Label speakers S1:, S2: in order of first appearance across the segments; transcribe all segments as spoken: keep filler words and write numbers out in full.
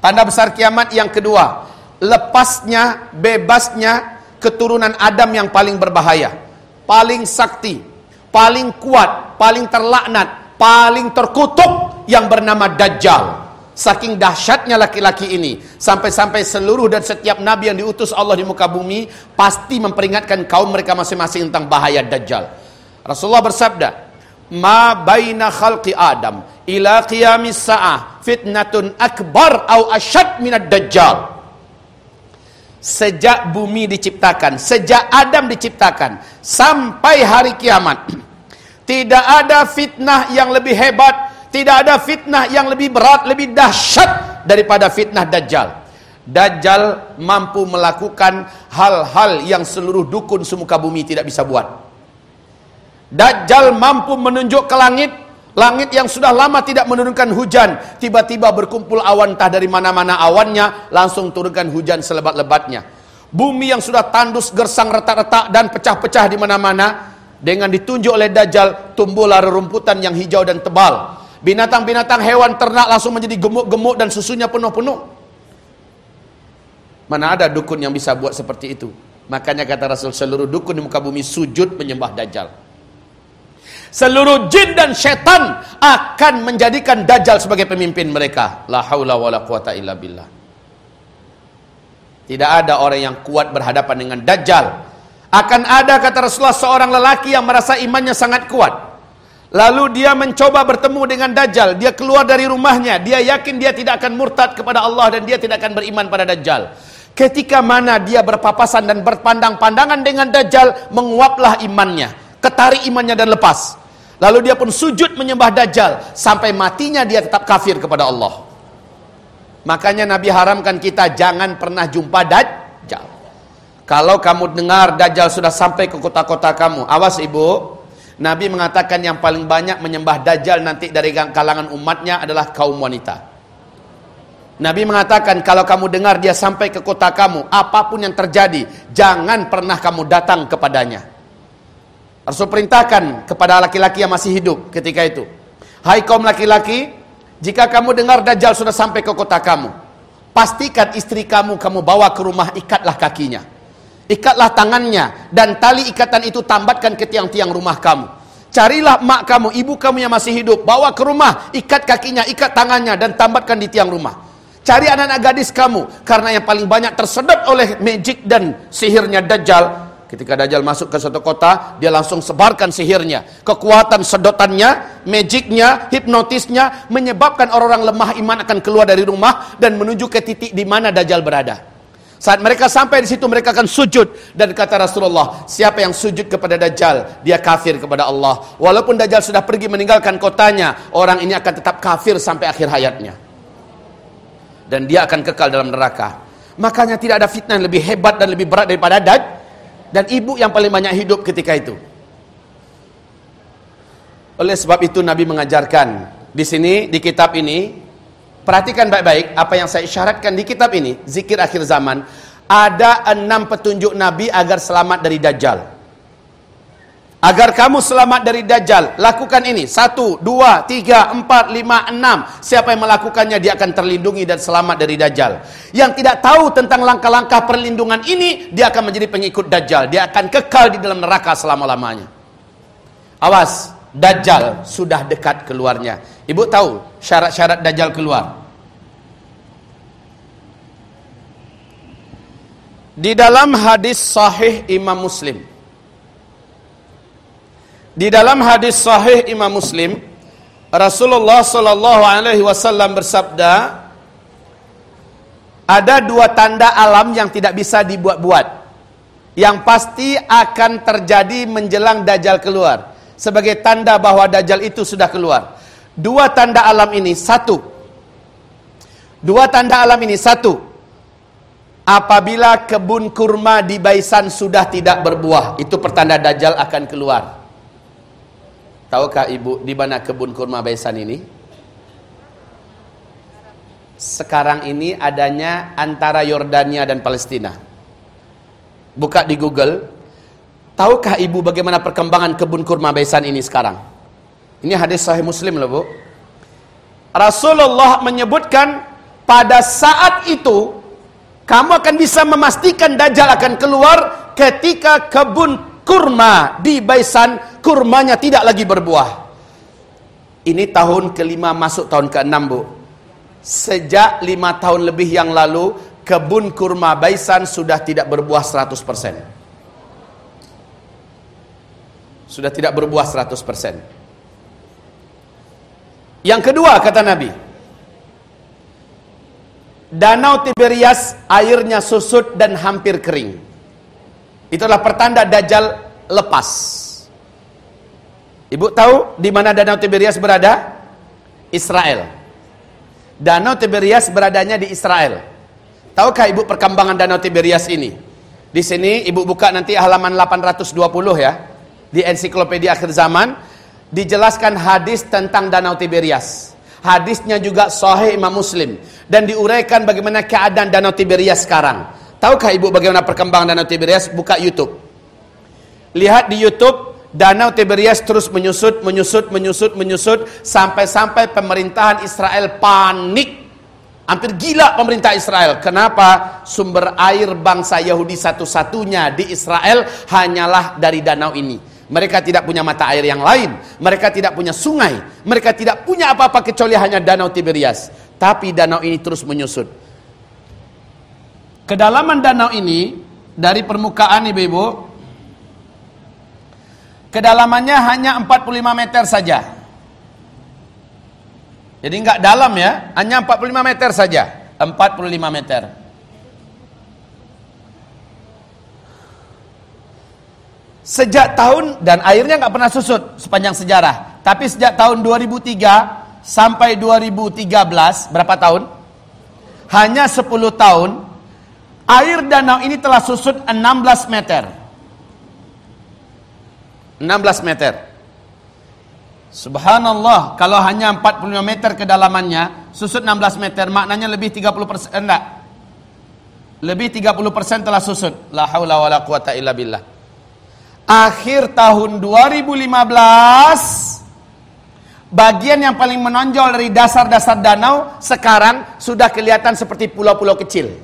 S1: Tanda besar kiamat yang kedua, lepasnya, bebasnya keturunan Adam yang paling berbahaya, paling sakti, paling kuat, paling terlaknat, paling terkutuk, yang bernama Dajjal. Saking dahsyatnya laki-laki ini, sampai-sampai seluruh dan setiap nabi yang diutus Allah di muka bumi pasti memperingatkan kaum mereka masing-masing tentang bahaya Dajjal. Rasulullah bersabda, "Ma baina khalqi Adam ila qiyamis sa'ah fitnatun akbar au asyad minad Dajjal." Sejak bumi diciptakan, sejak Adam diciptakan sampai hari kiamat, tidak ada fitnah yang lebih hebat, tidak ada fitnah yang lebih berat, lebih dahsyat daripada fitnah Dajjal. Dajjal mampu melakukan hal-hal yang seluruh dukun semuka bumi tidak bisa buat. Dajjal mampu menunjuk ke langit, langit yang sudah lama tidak menurunkan hujan, tiba-tiba berkumpul awan, entah dari mana-mana awannya, langsung turunkan hujan selebat-lebatnya. Bumi yang sudah tandus, gersang, retak-retak dan pecah-pecah di mana-mana, dengan ditunjuk oleh Dajjal, tumbuhlah rerumputan yang hijau dan tebal. Binatang-binatang, hewan, ternak langsung menjadi gemuk-gemuk dan susunya penuh-penuh. Mana ada dukun yang bisa buat seperti itu? Makanya kata Rasul, seluruh dukun di muka bumi sujud menyembah Dajjal. Seluruh jin dan setan akan menjadikan Dajjal sebagai pemimpin mereka. La haula wala quwata illa billah. Tidak ada orang yang kuat berhadapan dengan Dajjal. Akan ada, kata Rasulullah, seorang lelaki yang merasa imannya sangat kuat. Lalu dia mencoba bertemu dengan Dajjal. Dia keluar dari rumahnya. Dia yakin dia tidak akan murtad kepada Allah dan dia tidak akan beriman pada Dajjal. Ketika mana dia berpapasan dan berpandang-pandangan dengan Dajjal, menguaplah imannya, ketarik imannya dan lepas. Lalu dia pun sujud menyembah Dajjal sampai matinya dia tetap kafir kepada Allah. Makanya Nabi haramkan kita jangan pernah jumpa Dajjal. Kalau kamu dengar Dajjal sudah sampai ke kota-kota kamu, awas ibu. Nabi mengatakan yang paling banyak menyembah Dajjal nanti dari kalangan umatnya adalah kaum wanita. Nabi mengatakan kalau kamu dengar dia sampai ke kota kamu, apapun yang terjadi, jangan pernah kamu datang kepadanya. Rasul perintahkan kepada laki-laki yang masih hidup ketika itu, hai kaum laki-laki, jika kamu dengar Dajjal sudah sampai ke kota kamu, pastikan istri kamu kamu bawa ke rumah, ikatlah kakinya, ikatlah tangannya, dan tali ikatan itu tambatkan ke tiang-tiang rumah kamu. Carilah mak kamu, ibu kamu yang masih hidup, bawa ke rumah, ikat kakinya, ikat tangannya, dan tambatkan di tiang rumah. Cari anak-anak gadis kamu, karena yang paling banyak tersedot oleh magic dan sihirnya Dajjal. Ketika Dajjal masuk ke suatu kota, dia langsung sebarkan sihirnya, kekuatan sedotannya, magicnya, hipnotisnya, menyebabkan orang-orang lemah iman akan keluar dari rumah dan menuju ke titik di mana Dajjal berada. Saat mereka sampai di situ, mereka akan sujud, dan kata Rasulullah, siapa yang sujud kepada Dajjal, dia kafir kepada Allah. Walaupun Dajjal sudah pergi meninggalkan kotanya, orang ini akan tetap kafir sampai akhir hayatnya, dan dia akan kekal dalam neraka. Makanya tidak ada fitnah yang lebih hebat dan lebih berat daripada Dajjal. Dan ibu yang paling banyak hidup ketika itu. Oleh sebab itu Nabi mengajarkan di sini, di kitab ini, perhatikan baik-baik apa yang saya isyaratkan di kitab ini, zikir akhir zaman. Ada enam petunjuk Nabi agar selamat dari Dajjal. Agar kamu selamat dari Dajjal, lakukan ini. Satu, dua, tiga, empat, lima, enam. Siapa yang melakukannya, dia akan terlindungi dan selamat dari Dajjal. Yang tidak tahu tentang langkah-langkah perlindungan ini, dia akan menjadi pengikut Dajjal. Dia akan kekal di dalam neraka selama-lamanya. Awas, Dajjal sudah dekat keluarnya. Ibu tahu syarat-syarat Dajjal keluar? Di dalam hadis sahih Imam Muslim, Di dalam hadis sahih Imam Muslim, Rasulullah sallallahu alaihi wasallam bersabda, ada dua tanda alam yang tidak bisa dibuat-buat, yang pasti akan terjadi menjelang Dajjal keluar, sebagai tanda bahwa Dajjal itu sudah keluar. Dua tanda alam ini, satu, dua tanda alam ini, satu, apabila kebun kurma di Baisan sudah tidak berbuah, itu pertanda Dajjal akan keluar. Tahukah ibu di mana kebun kurma Baisan ini? Sekarang ini adanya antara Yordania dan Palestina. Buka di Google. Tahukah ibu bagaimana perkembangan kebun kurma Baisan ini sekarang? Ini hadis sahih Muslim loh bu. Rasulullah menyebutkan pada saat itu kamu akan bisa memastikan Dajjal akan keluar ketika kebun kurma di Baisan kurmanya tidak lagi berbuah. Ini tahun kelima masuk tahun keenam, Bu. Sejak lima tahun lebih yang lalu, kebun kurma Baisan sudah tidak berbuah seratus persen. Sudah tidak berbuah seratus persen. Yang kedua, kata Nabi, Danau Tiberias airnya susut dan hampir kering. Itulah pertanda Dajjal lepas. Ibu tahu di mana Danau Tiberias berada? Israel. Danau Tiberias beradanya di Israel. Tahukah Ibu perkembangan Danau Tiberias ini? Di sini Ibu buka nanti halaman delapan ratus dua puluh ya. Di ensiklopedia akhir zaman dijelaskan hadis tentang Danau Tiberias. Hadisnya juga sahih Imam Muslim dan diuraikan bagaimana keadaan Danau Tiberias sekarang. Tahukah Ibu bagaimana perkembangan Danau Tiberias? Buka YouTube. Lihat di YouTube, Danau Tiberias terus menyusut, menyusut, menyusut, menyusut sampai-sampai pemerintahan Israel panik. Hampir gila pemerintah Israel. Kenapa? Sumber air bangsa Yahudi satu-satunya di Israel hanyalah dari danau ini. Mereka tidak punya mata air yang lain. Mereka tidak punya sungai. Mereka tidak punya apa-apa kecuali hanya Danau Tiberias. Tapi danau ini terus menyusut. Kedalaman danau ini dari permukaan, ibu-ibu, kedalamannya hanya empat puluh lima meter saja. Jadi enggak dalam ya, hanya empat puluh lima meter saja. empat puluh lima meter. Sejak tahun, dan airnya nggak pernah susut sepanjang sejarah. Tapi sejak tahun dua ribu tiga sampai dua ribu tiga belas, berapa tahun? Hanya sepuluh tahun, air danau ini telah susut enam belas meter. enam belas meter. Subhanallah, kalau hanya empat puluh lima meter kedalamannya, susut enam belas meter, maknanya lebih tiga puluh persen, enggak. Lebih tiga puluh persen telah susut. La haula wala quwata illa billah. Akhir tahun dua ribu lima belas, bagian yang paling menonjol dari dasar-dasar danau sekarang sudah kelihatan seperti pulau-pulau kecil.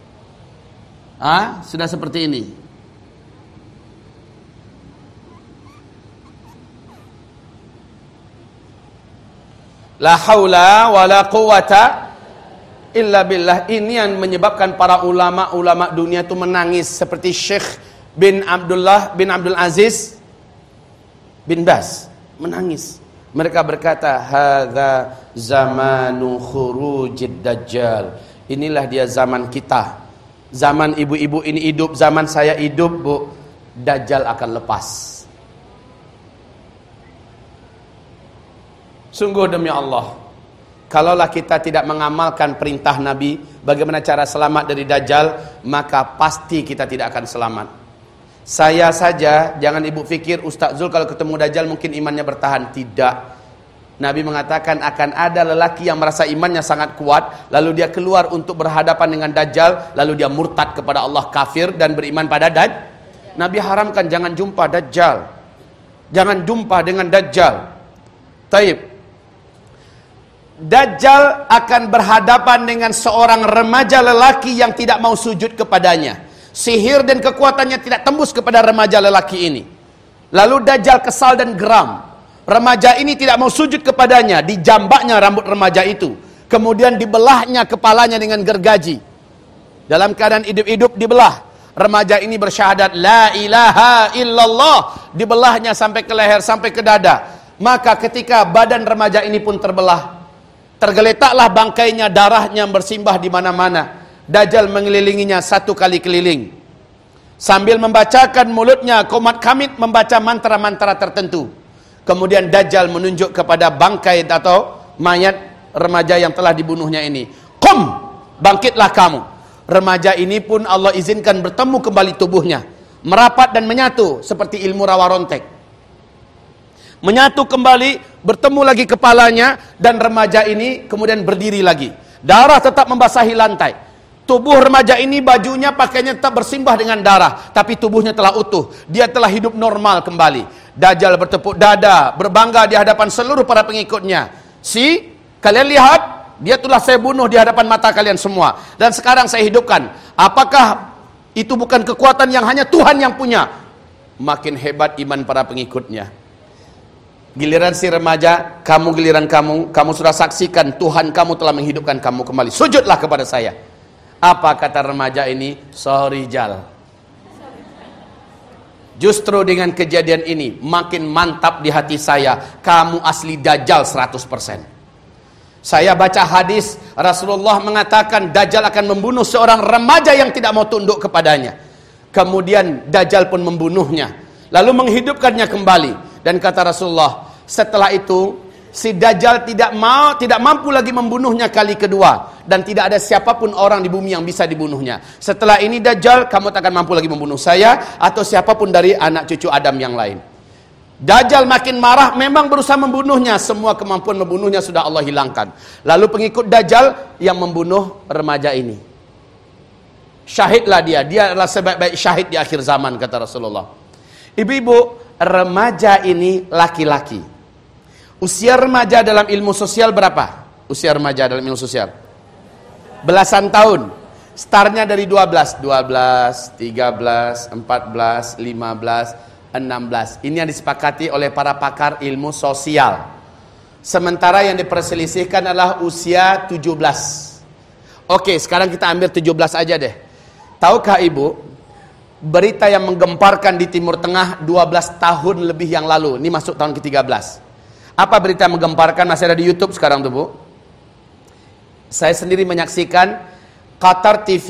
S1: Ah, sudah seperti ini. La haula wala quwata illa billah. Ini yang menyebabkan para ulama-ulama dunia itu menangis, seperti Syekh bin Abdullah bin Abdul Aziz bin Baz menangis. Mereka berkata, hadza zamanu khurujid dajjal. Inilah dia zaman kita. Zaman ibu-ibu ini hidup, zaman saya hidup, Bu. Dajjal akan lepas. Sungguh demi Allah, kalaulah kita tidak mengamalkan perintah Nabi bagaimana cara selamat dari Dajjal, maka pasti kita tidak akan selamat. Saya saja, jangan ibu fikir Ustaz Zul kalau ketemu Dajjal mungkin imannya bertahan. Tidak. Nabi mengatakan akan ada lelaki yang merasa imannya sangat kuat, lalu dia keluar untuk berhadapan dengan Dajjal, lalu dia murtad kepada Allah, kafir dan beriman pada Dajjal. Nabi haramkan jangan jumpa Dajjal. Jangan jumpa dengan Dajjal. Taib. Dajjal akan berhadapan dengan seorang remaja lelaki yang tidak mau sujud kepadanya. Sihir dan kekuatannya tidak tembus kepada remaja lelaki ini. Lalu Dajjal kesal dan geram. Remaja ini tidak mau sujud kepadanya. Dijambaknya rambut remaja itu. Kemudian dibelahnya kepalanya dengan gergaji. Dalam keadaan hidup-hidup dibelah. Remaja ini bersyahadat la ilaha illallah. Dibelahnya sampai ke leher, sampai ke dada. Maka ketika badan remaja ini pun terbelah, tergeletaklah bangkainya, darahnya bersimbah di mana-mana. Dajjal mengelilinginya satu kali keliling. Sambil membacakan mulutnya komat kamit membaca mantra-mantra tertentu. Kemudian Dajjal menunjuk kepada bangkai atau mayat remaja yang telah dibunuhnya ini. Qum, bangkitlah kamu. Remaja ini pun Allah izinkan bertemu kembali tubuhnya. Merapat dan menyatu seperti ilmu rawa rontek. Menyatu kembali, bertemu lagi kepalanya, dan remaja ini kemudian berdiri lagi. Darah tetap membasahi lantai. Tubuh remaja ini bajunya pakainya tetap bersimbah dengan darah, tapi tubuhnya telah utuh. Dia telah hidup normal kembali. Dajjal bertepuk dada, berbangga di hadapan seluruh para pengikutnya. Si, kalian lihat, Dia telah saya bunuh di hadapan mata kalian semua. Dan sekarang saya hidupkan. Apakah itu bukan kekuatan yang hanya Tuhan yang punya? Makin hebat iman para pengikutnya. Giliran si remaja, kamu giliran kamu, kamu sudah saksikan Tuhan kamu telah menghidupkan kamu kembali. Sujudlah kepada saya. Apa kata remaja ini? Sorry Jal. Justru dengan kejadian ini makin mantap di hati saya. Kamu asli Dajjal seratus persen. Saya baca hadis Rasulullah mengatakan Dajjal akan membunuh seorang remaja yang tidak mau tunduk kepadanya. Kemudian Dajjal pun membunuhnya, lalu menghidupkannya kembali. Dan kata Rasulullah, setelah itu si Dajjal tidak mau, tidak mampu lagi membunuhnya kali kedua, dan tidak ada siapapun orang di bumi yang bisa dibunuhnya. Setelah ini Dajjal, kamu tak akan mampu lagi membunuh saya atau siapapun dari anak cucu Adam yang lain. Dajjal makin marah, memang berusaha membunuhnya. Semua kemampuan membunuhnya sudah Allah hilangkan. Lalu pengikut Dajjal yang membunuh remaja ini. Syahidlah dia. Dia adalah sebaik-baik syahid di akhir zaman, kata Rasulullah. Ibu-ibu, remaja ini laki-laki. Usia remaja dalam ilmu sosial berapa? Usia remaja dalam ilmu sosial belasan tahun. Startnya dari dua belas, dua belas, tiga belas, empat belas, lima belas, enam belas. Ini yang disepakati oleh para pakar ilmu sosial. Sementara yang diperselisihkan adalah usia tujuh belas. Oke, sekarang kita ambil tujuh belas aja deh. Tahukah ibu, berita yang menggemparkan di Timur Tengah dua belas tahun lebih yang lalu. Ini masuk tahun ke tiga belas. Apa berita yang menggemparkan? Masih ada di YouTube sekarang tuh, Bu. Saya sendiri menyaksikan Qatar T V,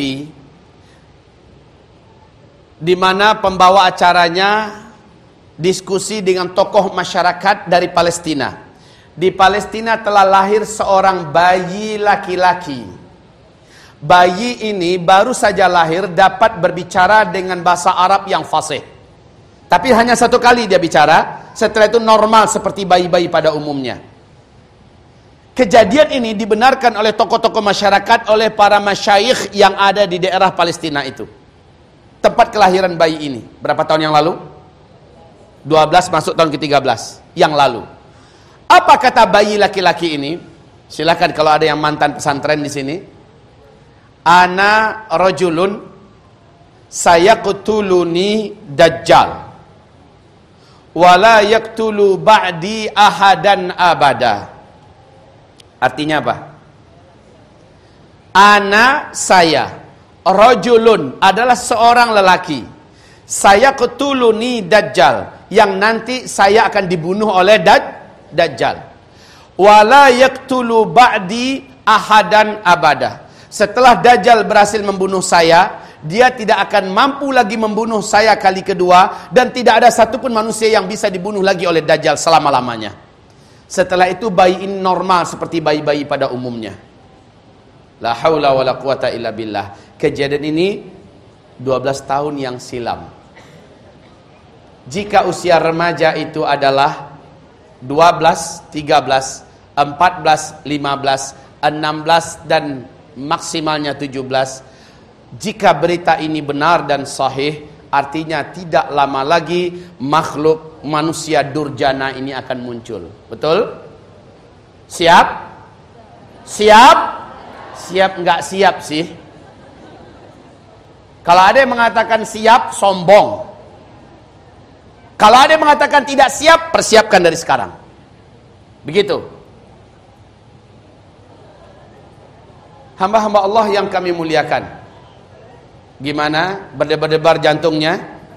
S1: di mana pembawa acaranya diskusi dengan tokoh masyarakat dari Palestina. Di Palestina telah lahir seorang bayi laki-laki. Bayi ini baru saja lahir dapat berbicara dengan bahasa Arab yang fasih. Tapi hanya satu kali dia bicara, setelah itu normal seperti bayi-bayi pada umumnya. Kejadian ini dibenarkan oleh tokoh-tokoh masyarakat, oleh para masyayikh yang ada di daerah Palestina itu. Tempat kelahiran bayi ini. Berapa tahun yang lalu? dua belas masuk tahun ke tiga belas yang lalu. Apa kata bayi laki-laki ini? Silakan kalau ada yang mantan pesantren di sini. Ana rajulun sayaqtuluni dajjal wala yaqtulu ba'di ahadan abada. Artinya apa? Ana, saya, rajulun adalah seorang lelaki. Saya qutuluni dajjal, yang nanti saya akan dibunuh oleh daj, dajjal. Wala yaqtulu ba'di ahadan abada. Setelah dajjal berhasil membunuh saya, dia tidak akan mampu lagi membunuh saya kali kedua, dan tidak ada satupun manusia yang bisa dibunuh lagi oleh dajjal selama-lamanya. Setelah itu bayi ini normal seperti bayi-bayi pada umumnya. La haula wala quwata illa billah. Kejadian ini dua belas tahun yang silam. Jika usia remaja itu adalah dua belas, tiga belas, empat belas, lima belas, enam belas dan maksimalnya tujuh belas, jika berita ini benar dan sahih, artinya tidak lama lagi makhluk manusia durjana ini akan muncul. Betul? Siap? Siap? Siap enggak siap sih? Kalau ada yang mengatakan siap, sombong. Kalau ada yang mengatakan tidak siap, persiapkan dari sekarang. Begitu. Hamba-hamba Allah yang kami muliakan, gimana? Berdebar-debar jantungnya?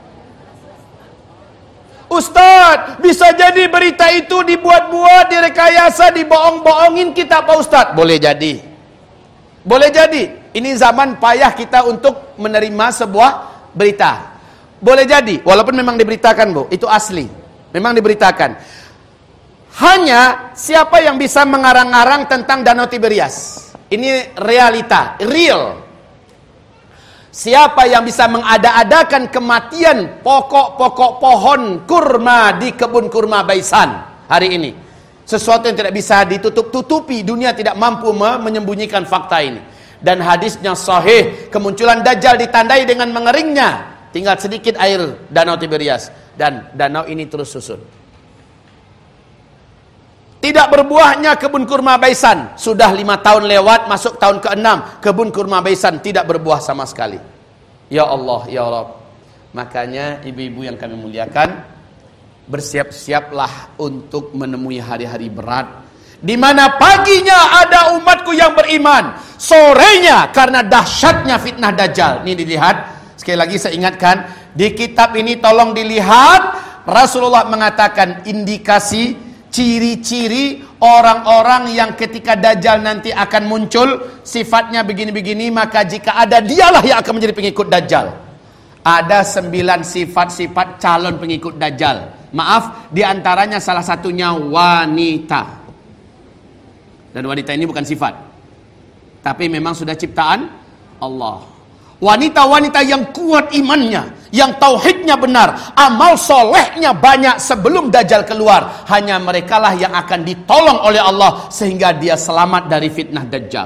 S1: Ustadz, bisa jadi berita itu dibuat-buat, direkayasa, dibohong-bohongin kita Pak Ustadz. Boleh jadi. Boleh jadi. Ini zaman payah kita untuk menerima sebuah berita. Boleh jadi, walaupun memang diberitakan, Bu, itu asli. Memang diberitakan. Hanya siapa yang bisa mengarang-arang tentang Danau Tiberias? Ini realita, real. Siapa yang bisa mengada-adakan kematian pokok-pokok pohon kurma di kebun kurma Baisan hari ini? Sesuatu yang tidak bisa ditutup-tutupi, dunia tidak mampu menyembunyikan fakta ini. Dan hadisnya sahih, kemunculan Dajjal ditandai dengan mengeringnya tinggal sedikit air Danau Tiberias, dan danau ini terus susut. Tidak berbuahnya kebun kurma Baisan. Sudah lima tahun lewat, masuk tahun keenam, kebun kurma Baisan tidak berbuah sama sekali. Ya Allah, ya Allah. Makanya ibu-ibu yang kami muliakan, bersiap-siaplah untuk menemui hari-hari berat, di mana paginya ada umatku yang beriman, sorenya karena dahsyatnya fitnah Dajjal. Ini dilihat, sekali lagi saya ingatkan, di kitab ini tolong dilihat, Rasulullah mengatakan indikasi, ciri-ciri orang-orang yang ketika Dajjal nanti akan muncul, sifatnya begini-begini, maka jika ada dialah yang akan menjadi pengikut Dajjal. Ada sembilan sifat-sifat calon pengikut Dajjal. Maaf, diantaranya salah satunya wanita. Dan wanita ini bukan sifat, tapi memang sudah ciptaan Allah. Wanita-wanita yang kuat imannya, yang tauhidnya benar, amal solehnya banyak sebelum Dajjal keluar. Hanya merekalah yang akan ditolong oleh Allah sehingga dia selamat dari fitnah Dajjal.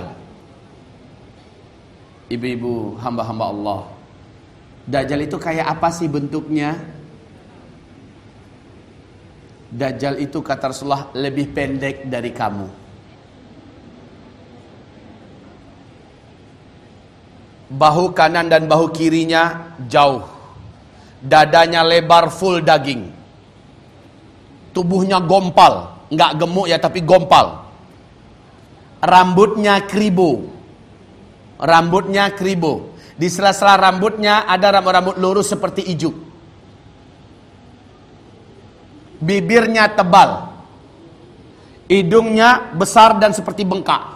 S1: Ibu-ibu, hamba-hamba Allah, Dajjal itu kayak apa sih bentuknya? Dajjal itu kata Rasulullah lebih pendek dari kamu. Bahu kanan dan bahu kirinya jauh. Dadanya lebar full daging. Tubuhnya gompal, nggak gemuk ya tapi gompal. Rambutnya kribo. Rambutnya kribo. Di sela-sela rambutnya ada rambut-rambut lurus seperti ijuk. Bibirnya tebal. Hidungnya besar dan seperti bengkak.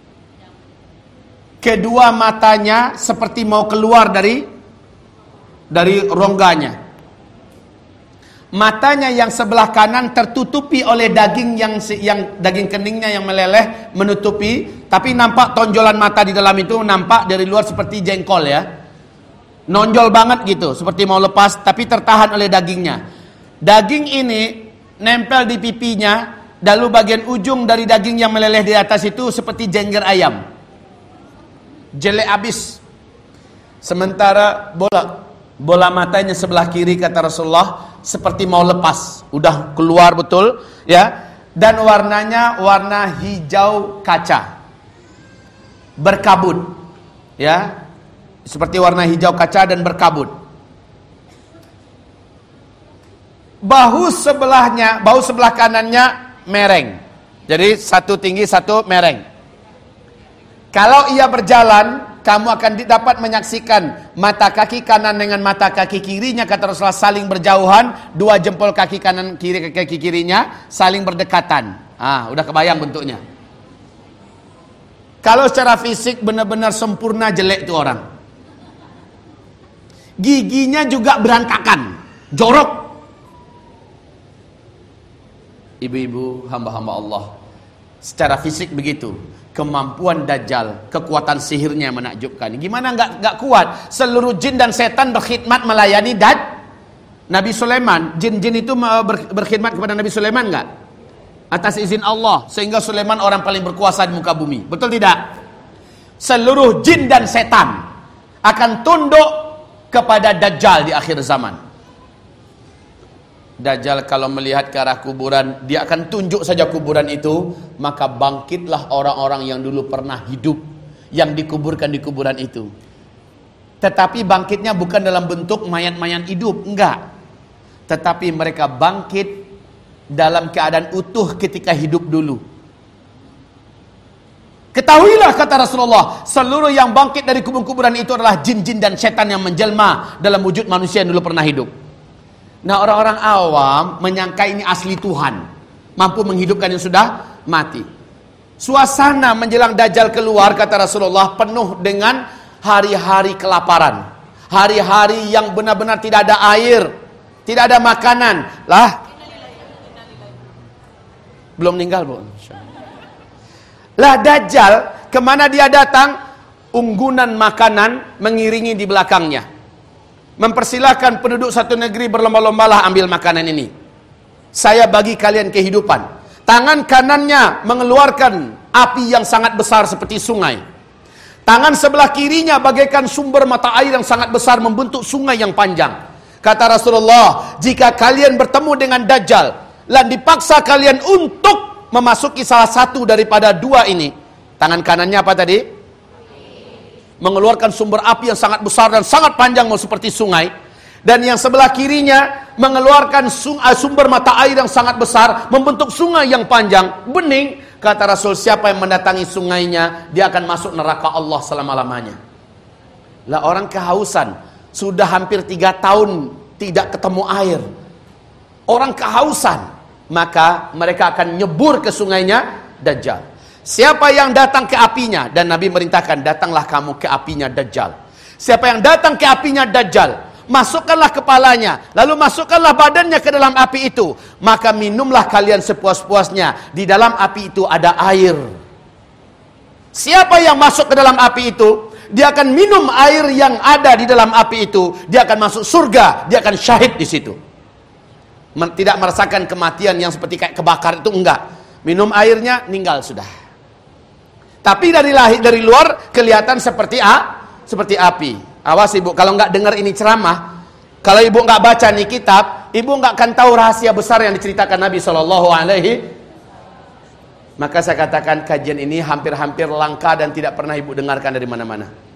S1: Kedua matanya seperti mau keluar dari dari rongganya. Matanya yang sebelah kanan tertutupi oleh daging yang yang daging keningnya yang meleleh menutupi, tapi nampak tonjolan mata di dalam itu, nampak dari luar seperti jengkol ya. Nonjol banget gitu, seperti mau lepas tapi tertahan oleh dagingnya. Daging ini nempel di pipinya, lalu bagian ujung dari daging yang meleleh di atas itu seperti jengger ayam. Jelek abis. Sementara bola bola matanya sebelah kiri kata Rasulullah seperti mau lepas, udah keluar betul ya. Dan warnanya warna hijau kaca, berkabut ya, seperti warna hijau kaca dan berkabut. Bahu sebelahnya, bahu sebelah kanannya mereng. Jadi satu tinggi satu mereng. Kalau ia berjalan, kamu akan dapat menyaksikan mata kaki kanan dengan mata kaki kirinya kata Rasulullah saling berjauhan, dua jempol kaki kanan kiri kaki kirinya saling berdekatan. Ah, udah kebayang bentuknya. Kalau secara fisik benar-benar sempurna jelek itu orang. Giginya juga berantakan, jorok. Ibu-ibu, hamba-hamba Allah, secara fisik begitu. Kemampuan Dajjal, kekuatan sihirnya menakjubkan. Gimana nggak nggak kuat? Seluruh jin dan setan berkhidmat melayani Dad Nabi Sulaiman. Jin-jin itu ber, berkhidmat kepada Nabi Sulaiman nggak? Atas izin Allah, sehingga Sulaiman orang paling berkuasa di muka bumi. Betul tidak? Seluruh jin dan setan akan tunduk kepada Dajjal di akhir zaman. Dajjal kalau melihat ke arah kuburan, dia akan tunjuk saja kuburan itu, maka bangkitlah orang-orang yang dulu pernah hidup, yang dikuburkan di kuburan itu. Tetapi bangkitnya bukan dalam bentuk mayat-mayat hidup, enggak. Tetapi mereka bangkit dalam keadaan utuh ketika hidup dulu. Ketahuilah kata Rasulullah, seluruh yang bangkit dari kubur-kuburan itu adalah jin-jin dan setan yang menjelma dalam wujud manusia yang dulu pernah hidup. Nah, orang-orang awam menyangka ini asli Tuhan, mampu menghidupkan yang sudah mati. Suasana menjelang Dajjal keluar kata Rasulullah penuh dengan hari-hari kelaparan, hari-hari yang benar-benar tidak ada air, tidak ada makanan. Lah, belum meninggal bu. Lah Dajjal kemana dia datang, unggunan makanan mengiringi di belakangnya. Mempersilahkan penduduk satu negeri berlomba-lombalah ambil makanan ini. Saya bagi kalian kehidupan. Tangan kanannya mengeluarkan api yang sangat besar seperti sungai. Tangan sebelah kirinya bagaikan sumber mata air yang sangat besar membentuk sungai yang panjang. Kata Rasulullah, jika kalian bertemu dengan Dajjal dan dipaksa kalian untuk memasuki salah satu daripada dua ini, tangan kanannya apa tadi? Mengeluarkan sumber api yang sangat besar dan sangat panjang, mau seperti sungai. Dan yang sebelah kirinya mengeluarkan sumber mata air yang sangat besar, membentuk sungai yang panjang, bening. Kata Rasul, siapa yang mendatangi sungainya, dia akan masuk neraka Allah selama-lamanya. Lah orang kehausan, sudah hampir tiga tahun tidak ketemu air. Orang kehausan, maka mereka akan nyebur ke sungainya Dajjal. Siapa yang datang ke apinya, dan Nabi merintahkan, datanglah kamu ke apinya Dajjal. Siapa yang datang ke apinya Dajjal, masukkanlah kepalanya, lalu masukkanlah badannya ke dalam api itu, maka minumlah kalian sepuas-puasnya. Di dalam api itu ada air. Siapa yang masuk ke dalam api itu, dia akan minum air yang ada di dalam api itu, dia akan masuk surga, dia akan syahid di situ. Tidak merasakan kematian yang seperti kayak kebakar itu, enggak. Minum airnya, meninggal sudah. Tapi dari lahir, dari luar kelihatan seperti a, seperti api. Awas ibu, kalau nggak dengar ini ceramah, kalau ibu nggak baca nih kitab, ibu nggak akan tahu rahasia besar yang diceritakan Nabi Shallallahu Alaihi. Maka saya katakan kajian ini hampir-hampir langka dan tidak pernah ibu dengarkan dari mana-mana.